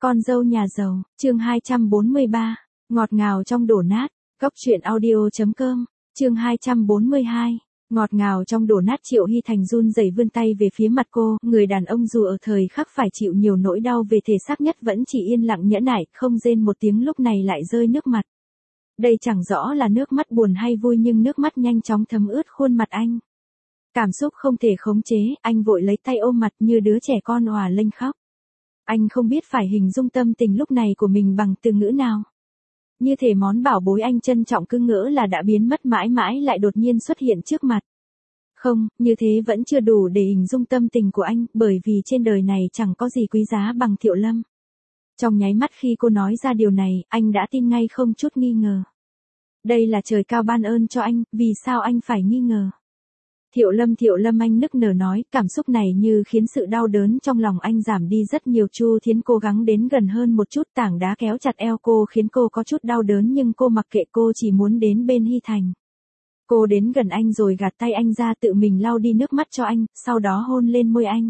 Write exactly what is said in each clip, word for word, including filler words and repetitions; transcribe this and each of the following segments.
Con dâu nhà giàu, chương hai trăm bốn mươi ba, ngọt ngào trong đổ nát, Cốc truyện audio chấm com, chương hai trăm bốn mươi hai, ngọt ngào trong đổ nát. Triệu Hy Thành run rẩy vươn tay về phía mặt cô, người đàn ông dù ở thời khắc phải chịu nhiều nỗi đau về thể xác nhất vẫn chỉ yên lặng nhẫn nại, không rên một tiếng, lúc này lại rơi nước mặt. Đây chẳng rõ là nước mắt buồn hay vui nhưng nước mắt nhanh chóng thấm ướt khuôn mặt anh. Cảm xúc không thể khống chế, anh vội lấy tay ôm mặt như đứa trẻ con òa lênh khóc. Anh không biết phải hình dung tâm tình lúc này của mình bằng từ ngữ nào. Như thể món bảo bối anh trân trọng cứ ngỡ là đã biến mất mãi mãi lại đột nhiên xuất hiện trước mặt. Không, như thế vẫn chưa đủ để hình dung tâm tình của anh, bởi vì trên đời này chẳng có gì quý giá bằng Thiệu Lâm. Trong nháy mắt khi cô nói ra điều này, anh đã tin ngay không chút nghi ngờ. Đây là trời cao ban ơn cho anh, vì sao anh phải nghi ngờ? Thiệu Lâm, Thiệu Lâm, anh nức nở nói, cảm xúc này như khiến sự đau đớn trong lòng anh giảm đi rất nhiều. Chu Thiến cố gắng đến gần hơn một chút, tảng đá kéo chặt eo cô khiến cô có chút đau đớn nhưng cô mặc kệ, cô chỉ muốn đến bên Hy Thành. Cô đến gần anh rồi gạt tay anh ra, tự mình lau đi nước mắt cho anh, sau đó hôn lên môi anh.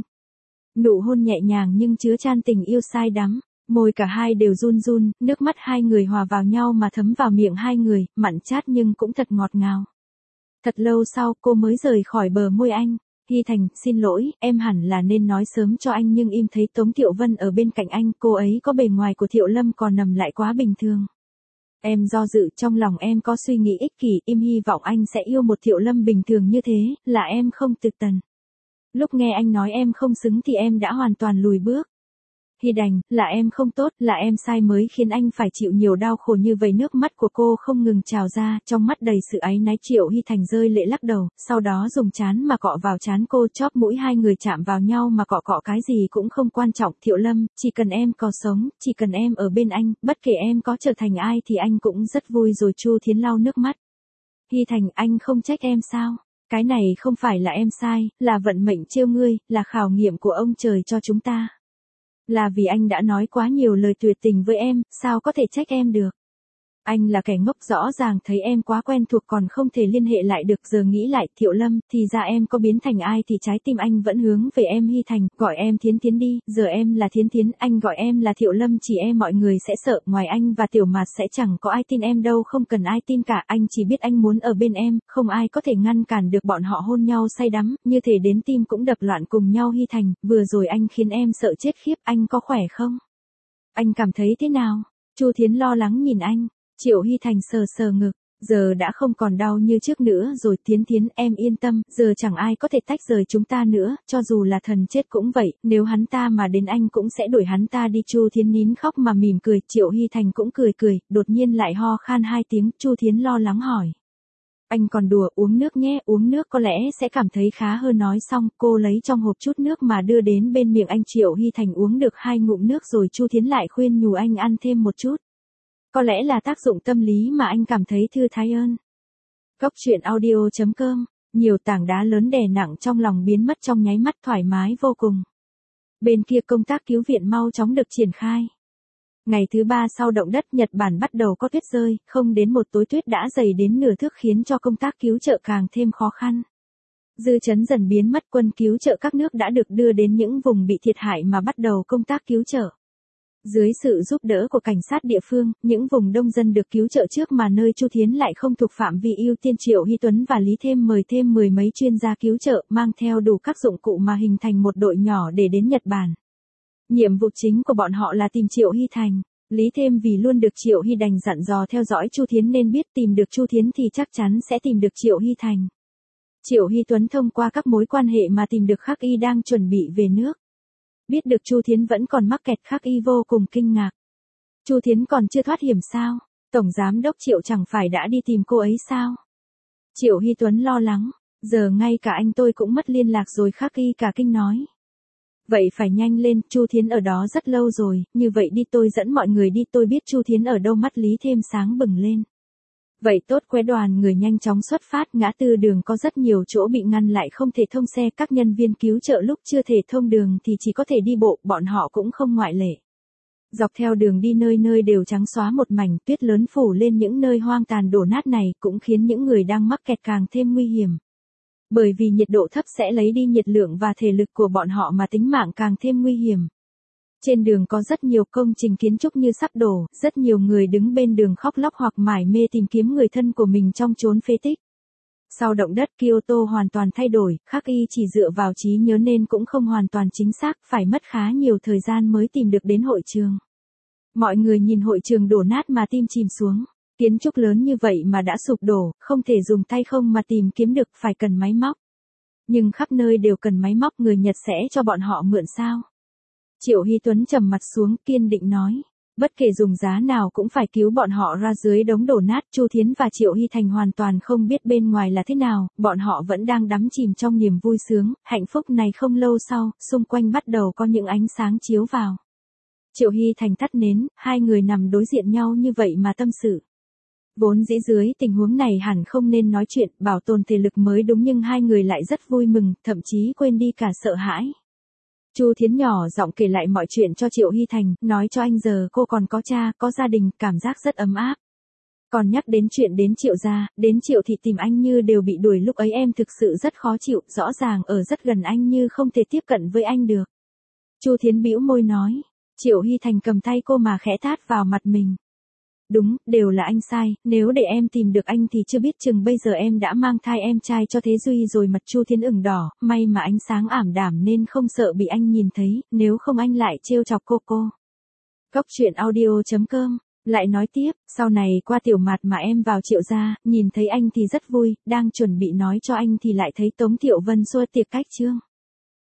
Nụ hôn nhẹ nhàng nhưng chứa chan tình yêu say đắm. Môi cả hai đều run run, nước mắt hai người hòa vào nhau mà thấm vào miệng hai người, mặn chát nhưng cũng thật ngọt ngào. Thật lâu sau cô mới rời khỏi bờ môi anh. Hy Thành, xin lỗi, em hẳn là nên nói sớm cho anh nhưng im thấy Tống Thiệu Vân ở bên cạnh anh, cô ấy có bề ngoài của Thiệu Lâm còn nằm lại quá bình thường. Em do dự, trong lòng em có suy nghĩ ích kỷ, im hy vọng anh sẽ yêu một Thiệu Lâm bình thường như thế, là em không tự tần. Lúc nghe anh nói em không xứng thì em đã hoàn toàn lùi bước. Hy Đành, là em không tốt, là em sai mới khiến anh phải chịu nhiều đau khổ như vậy. Nước mắt của cô không ngừng trào ra, trong mắt đầy sự áy náy. Triệu Hy Thành rơi lệ lắc đầu, sau đó dùng trán mà cọ vào trán cô, chóp mũi hai người chạm vào nhau mà cọ cọ cái gì cũng không quan trọng. Thiệu Lâm, chỉ cần em có sống, chỉ cần em ở bên anh, bất kể em có trở thành ai thì anh cũng rất vui rồi. Chu Thiến lau nước mắt. Hy Thành, anh không trách em sao? Cái này không phải là em sai, là vận mệnh trêu ngươi, là khảo nghiệm của ông trời cho chúng ta. Là vì anh đã nói quá nhiều lời tuyệt tình với em, sao có thể trách em được. Anh là kẻ ngốc, rõ ràng thấy em quá quen thuộc còn không thể liên hệ lại được. Giờ nghĩ lại, Thiệu Lâm, thì ra em có biến thành ai thì trái tim anh vẫn hướng về em. Hy Thành, gọi em Thiến Thiến đi, giờ em là Thiến Thiến, anh gọi em là Thiệu Lâm, chỉ e mọi người sẽ sợ, ngoài anh và Tiểu Mạt sẽ chẳng có ai tin em đâu. Không cần ai tin cả, anh chỉ biết anh muốn ở bên em, không ai có thể ngăn cản được. Bọn họ hôn nhau say đắm, như thể đến tim cũng đập loạn cùng nhau. Hy Thành, vừa rồi anh khiến em sợ chết khiếp, anh có khỏe không? Anh cảm thấy thế nào? Chu Thiến lo lắng nhìn anh. Triệu Hy Thành sờ sờ ngực, giờ đã không còn đau như trước nữa rồi. Thiến Thiến, em yên tâm, giờ chẳng ai có thể tách rời chúng ta nữa, cho dù là thần chết cũng vậy, nếu hắn ta mà đến anh cũng sẽ đuổi hắn ta đi. Chu Thiến nín khóc mà mỉm cười, Triệu Hy Thành cũng cười cười, đột nhiên lại ho khan hai tiếng. Chu Thiến lo lắng hỏi. Anh còn đùa, uống nước nhé, uống nước có lẽ sẽ cảm thấy khá hơn. Nói xong, cô lấy trong hộp chút nước mà đưa đến bên miệng anh. Triệu Hy Thành uống được hai ngụm nước rồi Chu Thiến lại khuyên nhủ anh ăn thêm một chút. Có lẽ là tác dụng tâm lý mà anh cảm thấy thư thái hơn. Cốc truyện audio chấm com, nhiều tảng đá lớn đè nặng trong lòng biến mất trong nháy mắt, thoải mái vô cùng. Bên kia công tác cứu viện mau chóng được triển khai. Ngày thứ ba sau động đất Nhật Bản bắt đầu có tuyết rơi, không đến một tối tuyết đã dày đến nửa thước khiến cho công tác cứu trợ càng thêm khó khăn. Dư chấn dần biến mất, quân cứu trợ các nước đã được đưa đến những vùng bị thiệt hại mà bắt đầu công tác cứu trợ. Dưới sự giúp đỡ của cảnh sát địa phương, những vùng đông dân được cứu trợ trước mà nơi Chu Thiến lại không thuộc phạm vi ưu tiên. Triệu Hy Tuấn và Lý Thêm mời thêm mười mấy chuyên gia cứu trợ, mang theo đủ các dụng cụ mà hình thành một đội nhỏ để đến Nhật Bản. Nhiệm vụ chính của bọn họ là tìm Triệu Hy Thành. Lý Thêm vì luôn được Triệu Hy Đành dặn dò theo dõi Chu Thiến nên biết tìm được Chu Thiến thì chắc chắn sẽ tìm được Triệu Hy Thành. Triệu Hy Tuấn thông qua các mối quan hệ mà tìm được Khắc Y đang chuẩn bị về nước. Biết được Chu Thiến vẫn còn mắc kẹt, Khắc Y vô cùng kinh ngạc. Chu Thiến còn chưa thoát hiểm sao? Tổng giám đốc Triệu chẳng phải đã đi tìm cô ấy sao? Triệu Hy Tuấn lo lắng, giờ ngay cả anh tôi cũng mất liên lạc rồi. Khắc Y cả kinh nói. Vậy phải nhanh lên, Chu Thiến ở đó rất lâu rồi, như vậy đi tôi dẫn mọi người đi, tôi biết Chu Thiến ở đâu. Mắt Lý Thêm sáng bừng lên. Vậy tốt, quế đoàn người nhanh chóng xuất phát. Ngã tư đường có rất nhiều chỗ bị ngăn lại không thể thông xe, các nhân viên cứu trợ lúc chưa thể thông đường thì chỉ có thể đi bộ, bọn họ cũng không ngoại lệ. Dọc theo đường đi nơi nơi đều trắng xóa một mảnh, tuyết lớn phủ lên những nơi hoang tàn đổ nát này cũng khiến những người đang mắc kẹt càng thêm nguy hiểm. Bởi vì nhiệt độ thấp sẽ lấy đi nhiệt lượng và thể lực của bọn họ mà tính mạng càng thêm nguy hiểm. Trên đường có rất nhiều công trình kiến trúc như sắp đổ, rất nhiều người đứng bên đường khóc lóc hoặc mải mê tìm kiếm người thân của mình trong chốn phế tích. Sau động đất Kyoto hoàn toàn thay đổi, Khắc Y chỉ dựa vào trí nhớ nên cũng không hoàn toàn chính xác, phải mất khá nhiều thời gian mới tìm được đến hội trường. Mọi người nhìn hội trường đổ nát mà tim chìm xuống. Kiến trúc lớn như vậy mà đã sụp đổ, không thể dùng tay không mà tìm kiếm được, phải cần máy móc. Nhưng khắp nơi đều cần máy móc, người Nhật sẽ cho bọn họ mượn sao? Triệu Hy Tuấn trầm mặt xuống, kiên định nói. Bất kể dùng giá nào cũng phải cứu bọn họ ra dưới đống đổ nát. Chu Thiến và Triệu Hy Thành hoàn toàn không biết bên ngoài là thế nào, bọn họ vẫn đang đắm chìm trong niềm vui sướng, hạnh phúc này. Không lâu sau, xung quanh bắt đầu có những ánh sáng chiếu vào. Triệu Hy Thành tắt nến, hai người nằm đối diện nhau như vậy mà tâm sự. Vốn dĩ dưới tình huống này hẳn không nên nói chuyện, bảo tồn thể lực mới đúng, nhưng hai người lại rất vui mừng, thậm chí quên đi cả sợ hãi. Chu Thiến nhỏ giọng kể lại mọi chuyện cho Triệu Hy Thành, nói cho anh giờ cô còn có cha, có gia đình, cảm giác rất ấm áp. Còn nhắc đến chuyện đến Triệu gia, đến Triệu thị tìm anh như đều bị đuổi, lúc ấy em thực sự rất khó chịu, rõ ràng ở rất gần anh như không thể tiếp cận với anh được. Chu Thiến bĩu môi nói. Triệu Hy Thành cầm tay cô mà khẽ tát vào mặt mình. Đúng, đều là anh sai, nếu để em tìm được anh thì chưa biết chừng bây giờ em đã mang thai em trai cho Thế Duy rồi. Mặt Chu Thiến ửng đỏ, may mà ánh sáng ảm đạm nên không sợ bị anh nhìn thấy, nếu không anh lại trêu chọc cô cô. Cốc truyện audio chấm com lại nói tiếp, sau này qua Tiểu Mạt mà em vào Triệu gia, nhìn thấy anh thì rất vui, đang chuẩn bị nói cho anh thì lại thấy Tống Thiệu Vân xua tiệc cách trương.